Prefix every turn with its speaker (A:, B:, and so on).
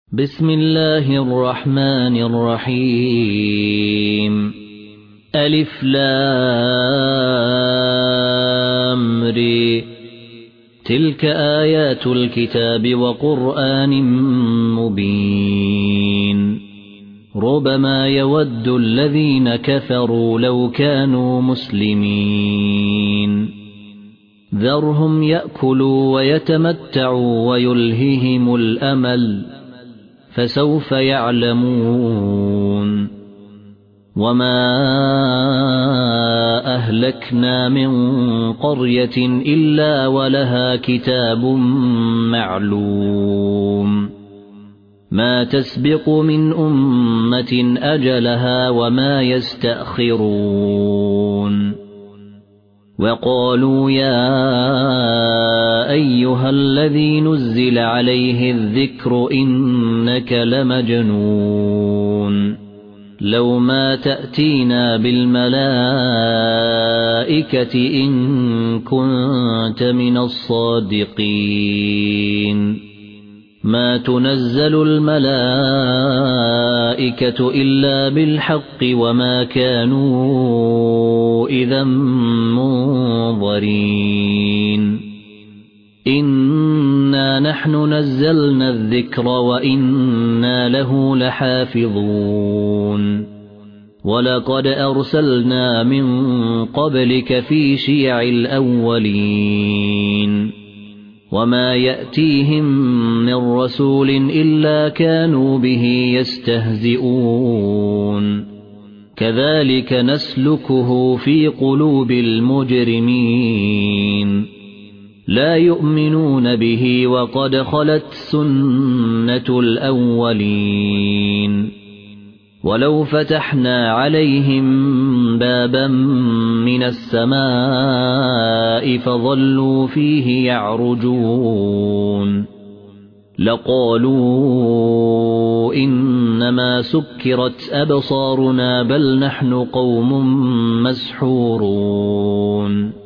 A: بسم الله الرحمن الرحيم ألف لام ر تلك آيات الكتاب وقرآن مبين ربما يود الذين كفروا لو كانوا مسلمين ذرهم يأكلوا ويتمتعوا ويلههم الأمل فسوف يعلمون وما أهلكنا من قرية إلا ولها كتاب معلوم ما تسبق من أمة أجلها وما يستأخرون وقالوا يا أيها الذي نزل عليه الذكر إنك لمجنون لو ما تأتينا بالملائكة إن كنت من الصادقين ما تنزل الملائكة إلا بالحق وما كانوا إذا منظرين إنا نحن نزلنا الذكر وإنا له لحافظون ولقد أرسلنا من قبلك في شيع الأولين وما يأتيهم من رسول إلا كانوا به يستهزئون كذلك نسلكه في قلوب المجرمين لا يؤمنون به وقد خلت سنة الأولين ولو فتحنا عليهم بابا من السماء فظلوا فيه يعرجون لقالوا إنما سكرت أبصارنا بل نحن قوم مسحورون